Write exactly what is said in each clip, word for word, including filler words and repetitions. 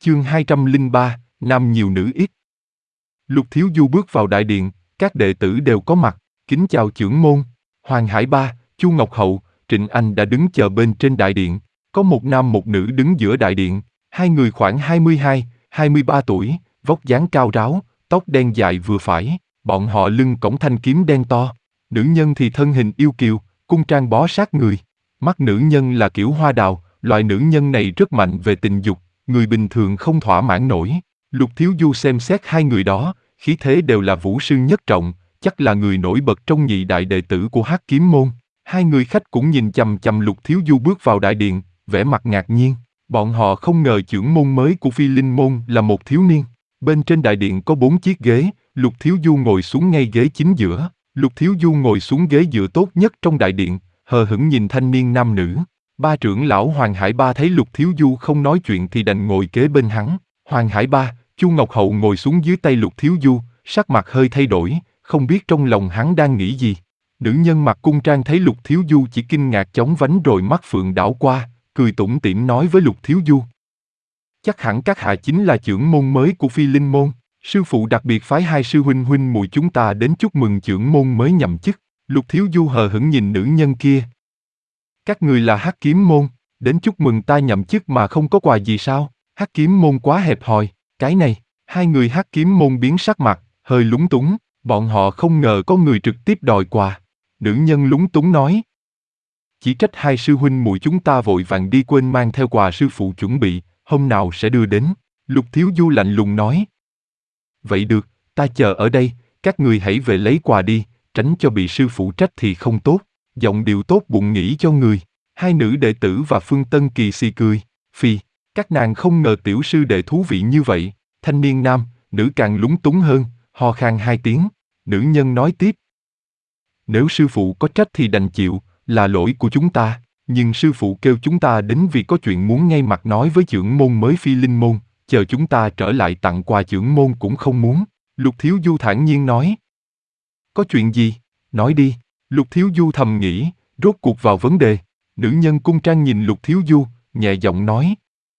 Chương hai trăm lẻ ba, nam nhiều nữ ít. Lục Thiếu Du bước vào đại điện, các đệ tử đều có mặt, kính chào chưởng môn. Hoàng Hải Ba, Chu Ngọc Hậu, Trịnh Anh đã đứng chờ bên trên đại điện. Có một nam một nữ đứng giữa đại điện, hai người khoảng hai mươi hai, hai mươi ba tuổi, vóc dáng cao ráo, tóc đen dài vừa phải, bọn họ lưng cõng thanh kiếm đen to. Nữ nhân thì thân hình yêu kiều, cung trang bó sát người. Mắt nữ nhân là kiểu hoa đào, loại nữ nhân này rất mạnh về tình dục, người bình thường không thỏa mãn nổi. Lục Thiếu Du xem xét hai người đó, khí thế đều là vũ sư nhất trọng, chắc là người nổi bật trong nhị đại đệ tử của Hắc Kiếm môn. Hai người khách cũng nhìn chằm chằm Lục Thiếu Du bước vào đại điện, vẻ mặt ngạc nhiên. Bọn họ không ngờ chưởng môn mới của Phi Linh môn là một thiếu niên. Bên trên đại điện có bốn chiếc ghế, Lục Thiếu Du ngồi xuống ngay ghế chính giữa. Lục Thiếu Du ngồi xuống ghế dựa tốt nhất trong đại điện, hờ hững nhìn thanh niên nam nữ. Ba trưởng lão Hoàng Hải Ba thấy Lục Thiếu Du không nói chuyện thì đành ngồi kế bên hắn. Hoàng Hải Ba, Chu Ngọc Hậu ngồi xuống dưới tay Lục Thiếu Du, sắc mặt hơi thay đổi, không biết trong lòng hắn đang nghĩ gì. Nữ nhân mặc cung trang thấy Lục Thiếu Du chỉ kinh ngạc chóng vánh rồi mắt phượng đảo qua, cười tủm tỉm nói với Lục Thiếu Du. Chắc hẳn các hạ chính là chưởng môn mới của Phi Linh môn. Sư phụ đặc biệt phái hai sư huynh huynh muội chúng ta đến chúc mừng chưởng môn mới nhậm chức. Lục Thiếu Du hờ hững nhìn nữ nhân kia. Các người là Hắc Kiếm môn, đến chúc mừng ta nhậm chức mà không có quà gì sao? Hắc Kiếm môn quá hẹp hòi, cái này. Hai người Hắc Kiếm môn biến sắc mặt, hơi lúng túng, bọn họ không ngờ có người trực tiếp đòi quà. Nữ nhân lúng túng nói. Chỉ trách hai sư huynh muội chúng ta vội vàng đi quên mang theo quà sư phụ chuẩn bị, hôm nào sẽ đưa đến. Lục Thiếu Du lạnh lùng nói. Vậy được, ta chờ ở đây, các người hãy về lấy quà đi, tránh cho bị sư phụ trách thì không tốt. Giọng điệu tốt bụng nghĩ cho người. Hai nữ đệ tử và Phương Tân Kỳ xì cười. Phi, các nàng không ngờ tiểu sư đệ thú vị như vậy. Thanh niên nam, nữ càng lúng túng hơn, ho khan hai tiếng. Nữ nhân nói tiếp. Nếu sư phụ có trách thì đành chịu, là lỗi của chúng ta. Nhưng sư phụ kêu chúng ta đến vì có chuyện muốn ngay mặt nói với chưởng môn mới Phi Linh môn, chờ chúng ta trở lại tặng quà chưởng môn cũng không muốn. Lục Thiếu Du thản nhiên nói. Có chuyện gì? Nói đi. Lục Thiếu Du thầm nghĩ, rốt cuộc vào vấn đề. Nữ nhân cung trang nhìn Lục Thiếu Du, nhẹ giọng nói.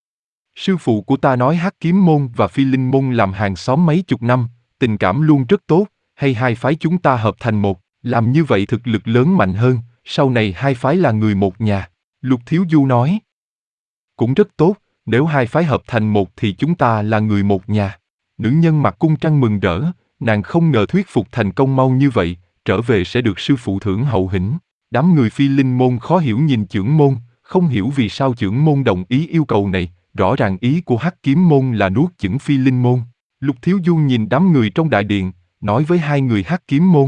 Sư phụ của ta nói Hắc Kiếm môn và Phi Linh môn làm hàng xóm mấy chục năm, tình cảm luôn rất tốt, hay hai phái chúng ta hợp thành một, làm như vậy thực lực lớn mạnh hơn, sau này hai phái là người một nhà. Lục Thiếu Du nói. Cũng rất tốt, nếu hai phái hợp thành một thì chúng ta là người một nhà. Nữ nhân mặc cung trang mừng rỡ, nàng không ngờ thuyết phục thành công mau như vậy, trở về sẽ được sư phụ thưởng hậu hĩnh. Đám người Phi Linh môn khó hiểu nhìn chưởng môn, không hiểu vì sao chưởng môn đồng ý yêu cầu này, rõ ràng ý của Hắc Kiếm môn là nuốt chửng Phi Linh môn. Lục Thiếu Du nhìn đám người trong đại điện, nói với hai người Hắc Kiếm môn.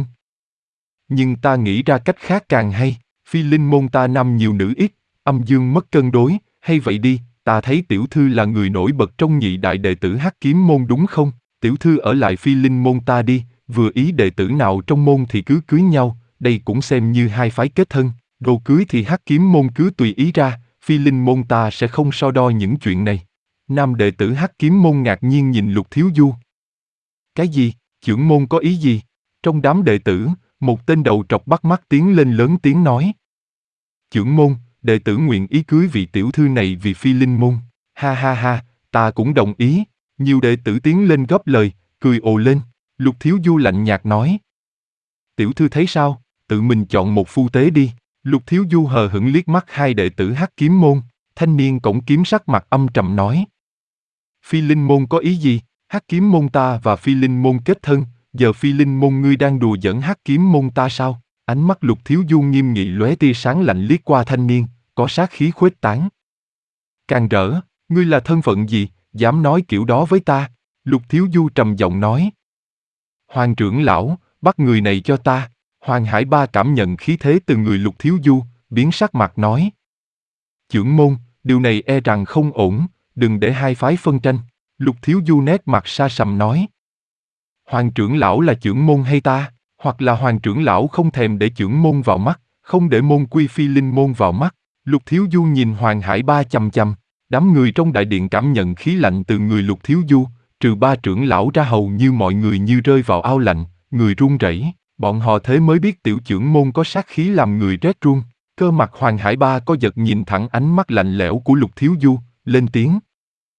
Nhưng ta nghĩ ra cách khác càng hay, Phi Linh môn ta nam nhiều nữ ít, âm dương mất cân đối, hay vậy đi, ta thấy tiểu thư là người nổi bật trong nhị đại đệ tử Hắc Kiếm môn đúng không? Tiểu thư ở lại Phi Linh môn ta đi, vừa ý đệ tử nào trong môn thì cứ cưới nhau, đây cũng xem như hai phái kết thân, đồ cưới thì Hắc Kiếm môn cứ tùy ý ra, Phi Linh môn ta sẽ không so đo những chuyện này. Nam đệ tử Hắc Kiếm môn ngạc nhiên nhìn Lục Thiếu Du. Cái gì? Chưởng môn có ý gì? Trong đám đệ tử, một tên đầu trọc bắt mắt tiến lên lớn tiếng nói. Chưởng môn, đệ tử nguyện ý cưới vị tiểu thư này vì Phi Linh môn. Ha ha ha, ta cũng đồng ý. Nhiều đệ tử tiến lên góp lời, cười ồ lên. Lục Thiếu Du lạnh nhạt nói. Tiểu thư thấy sao? Tự mình chọn một phu tế đi. Lục Thiếu Du hờ hững liếc mắt hai đệ tử Hắc Kiếm môn. Thanh niên cổng kiếm sắc mặt âm trầm nói. Phi Linh môn có ý gì? Hắc Kiếm môn ta và Phi Linh môn kết thân, giờ Phi Linh môn ngươi đang đùa giỡn Hắc Kiếm môn ta sao? Ánh mắt Lục Thiếu Du nghiêm nghị lóe tia sáng lạnh liếc qua thanh niên, có sát khí khuếch tán. Càng rỡ, ngươi là thân phận gì, dám nói kiểu đó với ta? Lục Thiếu Du trầm giọng nói. Hoàng trưởng lão, bắt người này cho ta. Hoàng Hải Ba cảm nhận khí thế từ người Lục Thiếu Du, biến sắc mặt nói. Chưởng môn, điều này e rằng không ổn, đừng để hai phái phân tranh. Lục Thiếu Du nét mặt sa sầm nói. Hoàng trưởng lão là chưởng môn hay ta? Hoặc là hoàng trưởng lão không thèm để chưởng môn vào mắt, không để môn quy Phi Linh môn vào mắt. Lục Thiếu Du nhìn Hoàng Hải Ba chằm chằm, đám người trong đại điện cảm nhận khí lạnh từ người Lục Thiếu Du, trừ ba trưởng lão ra hầu như mọi người như rơi vào ao lạnh, người run rẩy. Bọn họ thế mới biết tiểu chưởng môn có sát khí làm người rét run. Cơ mặt Hoàng Hải Ba có giật nhìn thẳng ánh mắt lạnh lẽo của Lục Thiếu Du, lên tiếng.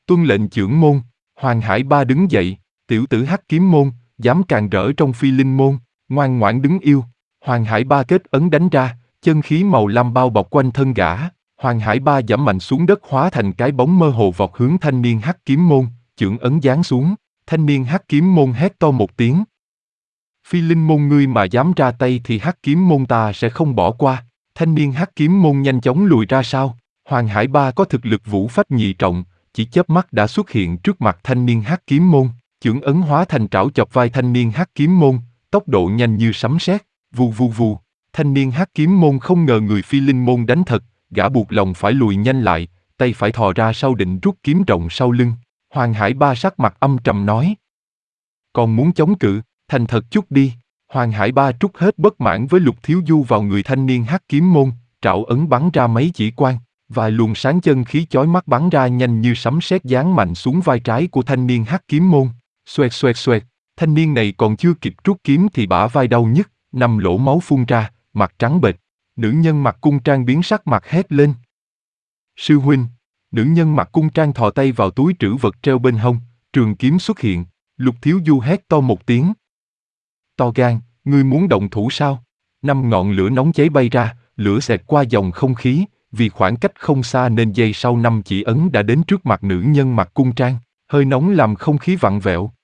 Tuân lệnh chưởng môn. Hoàng Hải Ba đứng dậy, tiểu tử Hắc Kiếm môn, dám càn rỡ trong Phi Linh môn, ngoan ngoãn đứng yêu. Hoàng Hải Ba kết ấn đánh ra, chân khí màu lam bao bọc quanh thân gã. Hoàng Hải Ba giẫm mạnh xuống đất hóa thành cái bóng mơ hồ vọt hướng thanh niên Hắc Kiếm môn, chưởng ấn giáng xuống. Thanh niên Hắc Kiếm môn hét to một tiếng. Phi Linh môn ngươi mà dám ra tay thì Hắc Kiếm môn ta sẽ không bỏ qua. Thanh niên Hắc Kiếm môn nhanh chóng lùi ra sau. Hoàng Hải Ba có thực lực vũ phách nhị trọng, chỉ chớp mắt đã xuất hiện trước mặt thanh niên Hắc Kiếm môn, chưởng ấn hóa thành trảo chọc vai thanh niên Hắc Kiếm môn, tốc độ nhanh như sấm sét, vù vù vù. Thanh niên Hắc Kiếm môn không ngờ người Phi Linh môn đánh thật, gã buộc lòng phải lùi nhanh lại, tay phải thò ra sau định rút kiếm rộng sau lưng. Hoàng Hải Ba sắc mặt âm trầm nói: còn muốn chống cự, thành thật chút đi. Hoàng Hải Ba trút hết bất mãn với Lục Thiếu Du vào người thanh niên Hắc Kiếm môn, trảo ấn bắn ra mấy chỉ quang, vài luồng sáng chân khí chói mắt bắn ra nhanh như sấm sét giáng mạnh xuống vai trái của thanh niên Hắc Kiếm môn. Xoẹt xoẹt xoẹt, thanh niên này còn chưa kịp rút kiếm thì bả vai đau nhức, năm lỗ máu phun ra, mặt trắng bệch. Nữ nhân mặc cung trang biến sắc mặt hét lên: sư huynh! Nữ nhân mặc cung trang thò tay vào túi trữ vật treo bên hông, trường kiếm xuất hiện. Lục Thiếu Du hét to một tiếng: to gan, ngươi muốn động thủ sao? Năm ngọn lửa nóng cháy bay ra, lửa xẹt qua dòng không khí, vì khoảng cách không xa nên giây sau năm chỉ ấn đã đến trước mặt nữ nhân mặc cung trang, hơi nóng làm không khí vặn vẹo.